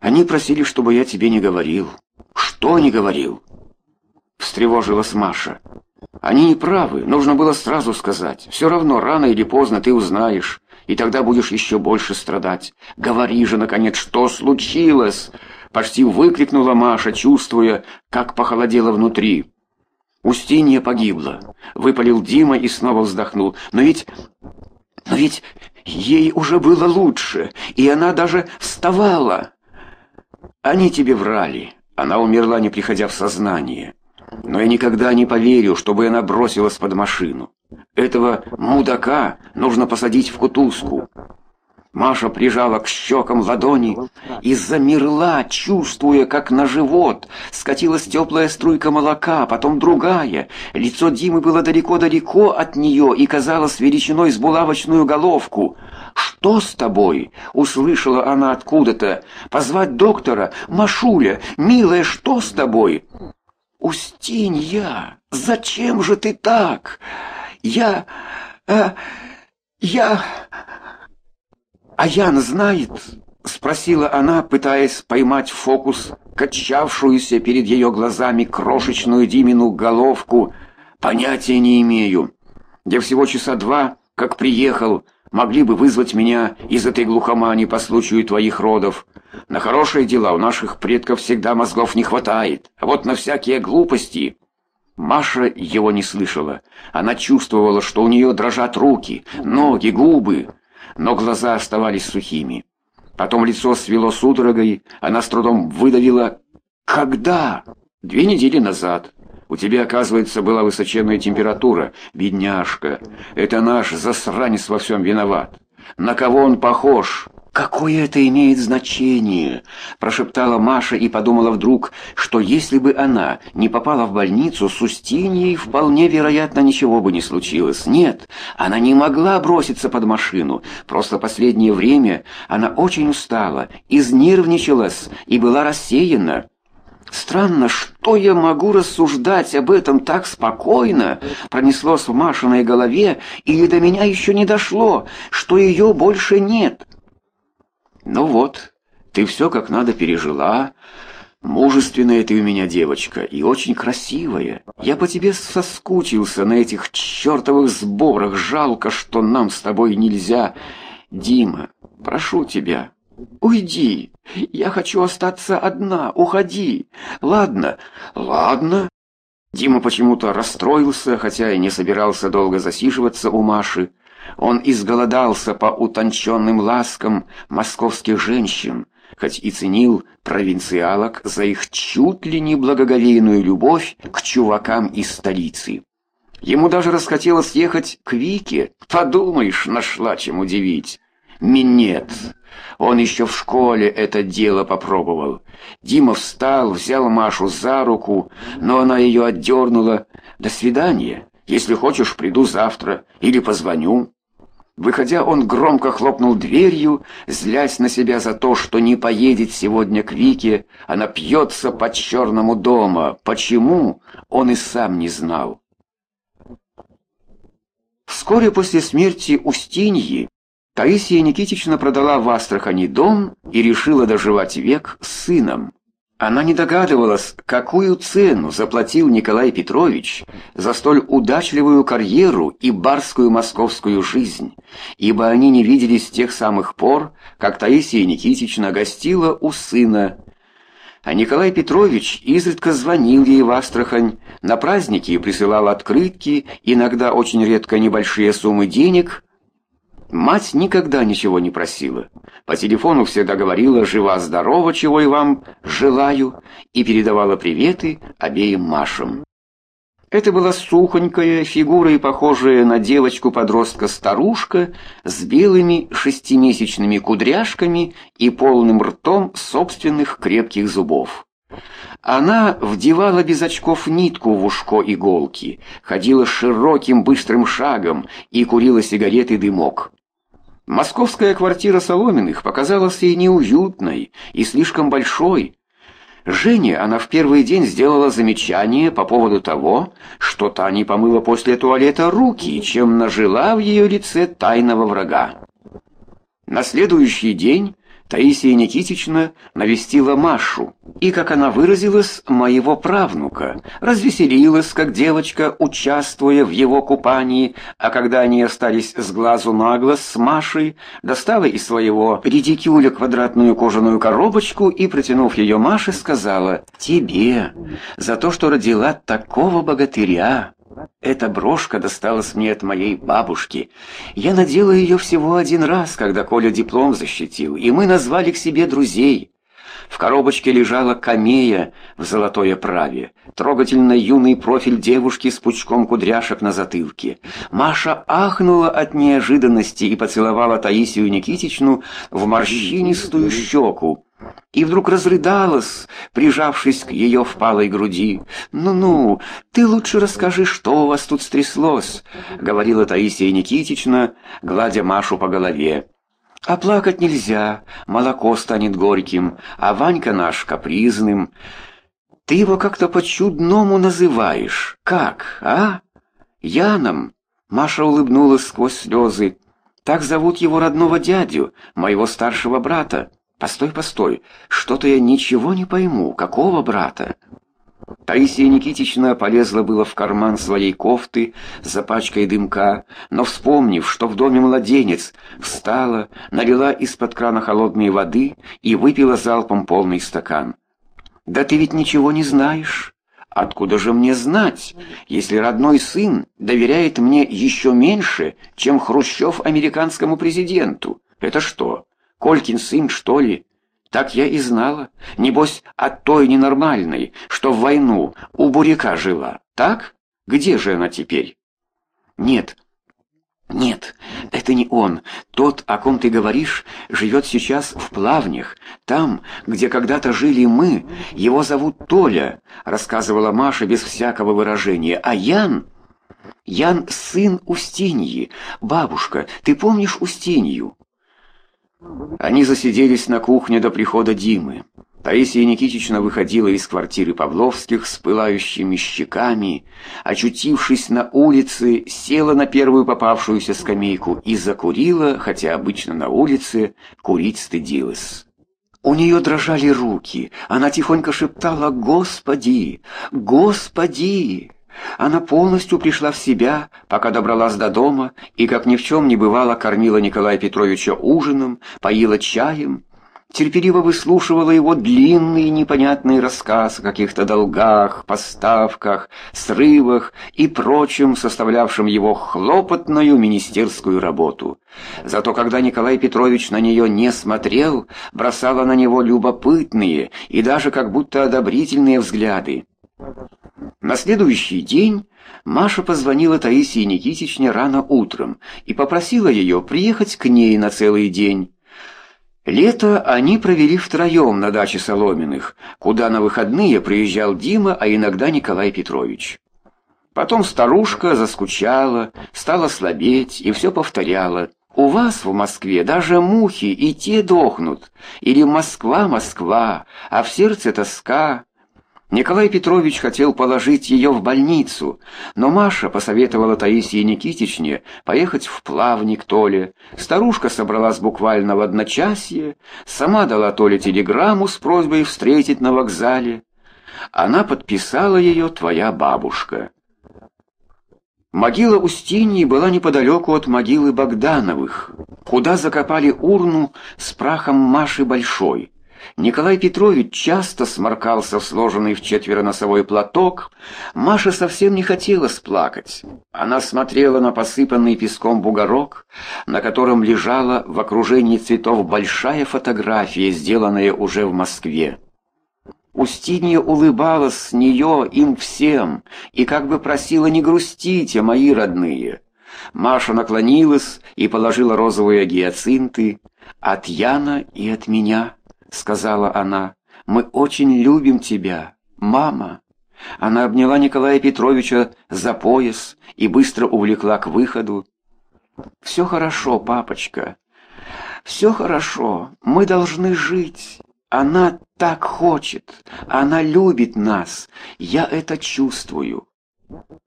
Они просили, чтобы я тебе не говорил. Что не говорил? Встревожилась Маша. Они не правы, нужно было сразу сказать. Все равно, рано или поздно ты узнаешь, и тогда будешь еще больше страдать. Говори же, наконец, что случилось? Почти выкрикнула Маша, чувствуя, как похолодело внутри. Устинья погибла. Выпалил Дима и снова вздохнул. Но ведь ей уже было лучше, и она даже вставала. Они тебе врали. Она умерла, не приходя в сознание. Но я никогда не поверю, чтобы она бросилась под машину. Этого мудака нужно посадить в кутузку. Маша прижала к щекам ладони и замерла, чувствуя, как на живот скатилась теплая струйка молока, потом другая. Лицо Димы было далеко-далеко от нее и казалось величиной с булавочную головку. «Что с тобой?» — услышала она откуда-то. «Позвать доктора? Машуля, милая, что с тобой?» «Устинья, зачем же ты так? Я... «А Ян знает?» — спросила она, пытаясь поймать в фокус качавшуюся перед ее глазами крошечную Димину головку. «Понятия не имею. Я всего часа два, как приехал, могли бы вызвать меня из этой глухомани по случаю твоих родов. На хорошие дела у наших предков всегда мозгов не хватает, а вот на всякие глупости...» Маша его не слышала. Она чувствовала, что у нее дрожат руки, ноги, губы, но глаза оставались сухими. Потом лицо свело судорогой, она с трудом выдавила: «Когда?» 2 недели назад. У тебя, оказывается, была высоченная температура, бедняжка. Это наш засранец во всем виноват. На кого он похож?» «Какое это имеет значение?» – прошептала Маша и подумала вдруг, что если бы она не попала в больницу, с Устиньей вполне вероятно ничего бы не случилось. Нет, она не могла броситься под машину. Просто последнее время она очень устала, изнервничалась и была рассеяна. «Странно, что я могу рассуждать об этом так спокойно?» Пронеслось в Машиной голове, или до меня еще не дошло, что ее больше нет. «Ну вот, ты все как надо пережила. Мужественная ты у меня девочка и очень красивая. Я по тебе соскучился на этих чертовых сборах. Жалко, что нам с тобой нельзя. Дима, прошу тебя, уйди. Я хочу остаться одна. Уходи. Ладно, ладно». Дима почему-то расстроился, хотя и не собирался долго засиживаться у Маши. Он изголодался по утонченным ласкам московских женщин, хоть и ценил провинциалок за их чуть ли не благоговейную любовь к чувакам из столицы. Ему даже расхотелось ехать к Вике. Подумаешь, нашла чем удивить. Минет. Он еще в школе это дело попробовал. Дима встал, взял Машу за руку, но она ее отдернула. «До свидания. Если хочешь, приду завтра или позвоню». Выходя, он громко хлопнул дверью, злясь на себя за то, что не поедет сегодня к Вике, а напьется по-черному дома. Почему, он и сам не знал. Вскоре после смерти Устиньи Таисия Никитична продала в Астрахани дом и решила доживать век с сыном. Она не догадывалась, какую цену заплатил Николай Петрович за столь удачливую карьеру и барскую московскую жизнь, ибо они не виделись с тех самых пор, как Таисия Никитична гостила у сына. А Николай Петрович изредка звонил ей в Астрахань, на праздники присылал открытки, иногда очень редко небольшие суммы денег. Мать никогда ничего не просила. По телефону всегда говорила «жива-здорова, чего и вам желаю», и передавала приветы обеим Машам. Это была сухонькая, фигурой похожая на девочку-подростка старушка с белыми 6-месячными кудряшками и полным ртом собственных крепких зубов. Она вдевала без очков нитку в ушко иголки, ходила широким быстрым шагом и курила сигареты дымок. Московская квартира Соломиных показалась ей неуютной и слишком большой. Жене она в первый день сделала замечание по поводу того, что та не помыла после туалета руки, чем нажила в ее лице тайного врага. На следующий день Таисия Никитична навестила Машу, и, как она выразилась, моего правнука, развеселилась, как девочка, участвуя в его купании, а когда они остались с глазу на глаз с Машей, достала из своего редикюля квадратную кожаную коробочку и, протянув ее Маше, сказала: «Тебе, за то, что родила такого богатыря. Эта брошка досталась мне от моей бабушки. Я надела ее всего один раз, когда Коля диплом защитил, и мы назвали к себе друзей». В коробочке лежала камея в золотой оправе, трогательно юный профиль девушки с пучком кудряшек на затылке. Маша ахнула от неожиданности и поцеловала Таисию Никитичну в морщинистую щеку. И вдруг разрыдалась, прижавшись к ее впалой груди. «Ну-ну, ты лучше расскажи, что у вас тут стряслось», — говорила Таисия Никитична, гладя Машу по голове. «А плакать нельзя, молоко станет горьким, а Ванька наш капризным. Ты его как-то по-чудному называешь. Как, а? Яном?» Маша улыбнулась сквозь слезы. «Так зовут его родного дядю, моего старшего брата. Постой, постой, что-то я ничего не пойму. Какого брата?» Таисия Никитична полезла было в карман своей кофты за пачкой дымка, но, вспомнив, что в доме младенец, встала, налила из-под крана холодной воды и выпила залпом полный стакан. «Да ты ведь ничего не знаешь». «Откуда же мне знать, если родной сын доверяет мне еще меньше, чем Хрущев американскому президенту? Это что, Колькин сын, что ли?» «Так я и знала. Небось, от той ненормальной, что в войну у Буряка жила. Так? Где же она теперь?» «Нет, нет, это не он. Тот, о ком ты говоришь, живет сейчас в Плавнях. Там, где когда-то жили мы, его зовут Толя», — рассказывала Маша без всякого выражения. «А Ян? Ян — сын Устиньи. Бабушка, ты помнишь Устинью?» Они засиделись на кухне до прихода Димы. Таисия Никитична выходила из квартиры Павловских с пылающими щеками, очутившись на улице, села на первую попавшуюся скамейку и закурила, хотя обычно на улице курить стыдилась. У нее дрожали руки, она тихонько шептала: «Господи! Господи!» Она полностью пришла в себя, пока добралась до дома, и, как ни в чем не бывало, кормила Николая Петровича ужином, поила чаем, терпеливо выслушивала его длинный и непонятный рассказ о каких-то долгах, поставках, срывах и прочем, составлявшем его хлопотную министерскую работу. Зато когда Николай Петрович на нее не смотрел, бросала на него любопытные и даже как будто одобрительные взгляды. На следующий день Маша позвонила Таисии Никитичне рано утром и попросила ее приехать к ней на целый день. Лето они провели втроем на даче Соломиных, куда на выходные приезжал Дима, а иногда Николай Петрович. Потом старушка заскучала, стала слабеть и все повторяла: «У вас в Москве даже мухи и те дохнут», или «Москва, Москва, а в сердце тоска». Николай Петрович хотел положить ее в больницу, но Маша посоветовала Таисии Никитичне поехать в Плавник Толе. Старушка собралась буквально в одночасье, сама дала Толе телеграмму с просьбой встретить на вокзале. Она подписала ее «Твоя бабушка». Могила Устиньи была неподалеку от могилы Богдановых, куда закопали урну с прахом Маши Большой. Николай Петрович часто сморкался в сложенный вчетверо носовой платок. Маше совсем не хотелось плакать. Она смотрела на посыпанный песком бугорок, на котором лежала в окружении цветов большая фотография, сделанная уже в Москве. Устинья улыбалась с нее им всем и как бы просила: «Не грустите, мои родные». Маша наклонилась и положила розовые гиацинты. «От Яна и от меня», — сказала она, — «мы очень любим тебя, мама». Она обняла Николая Петровича за пояс и быстро увлекла к выходу. «Все хорошо, папочка, все хорошо, мы должны жить. Она так хочет, она любит нас, я это чувствую».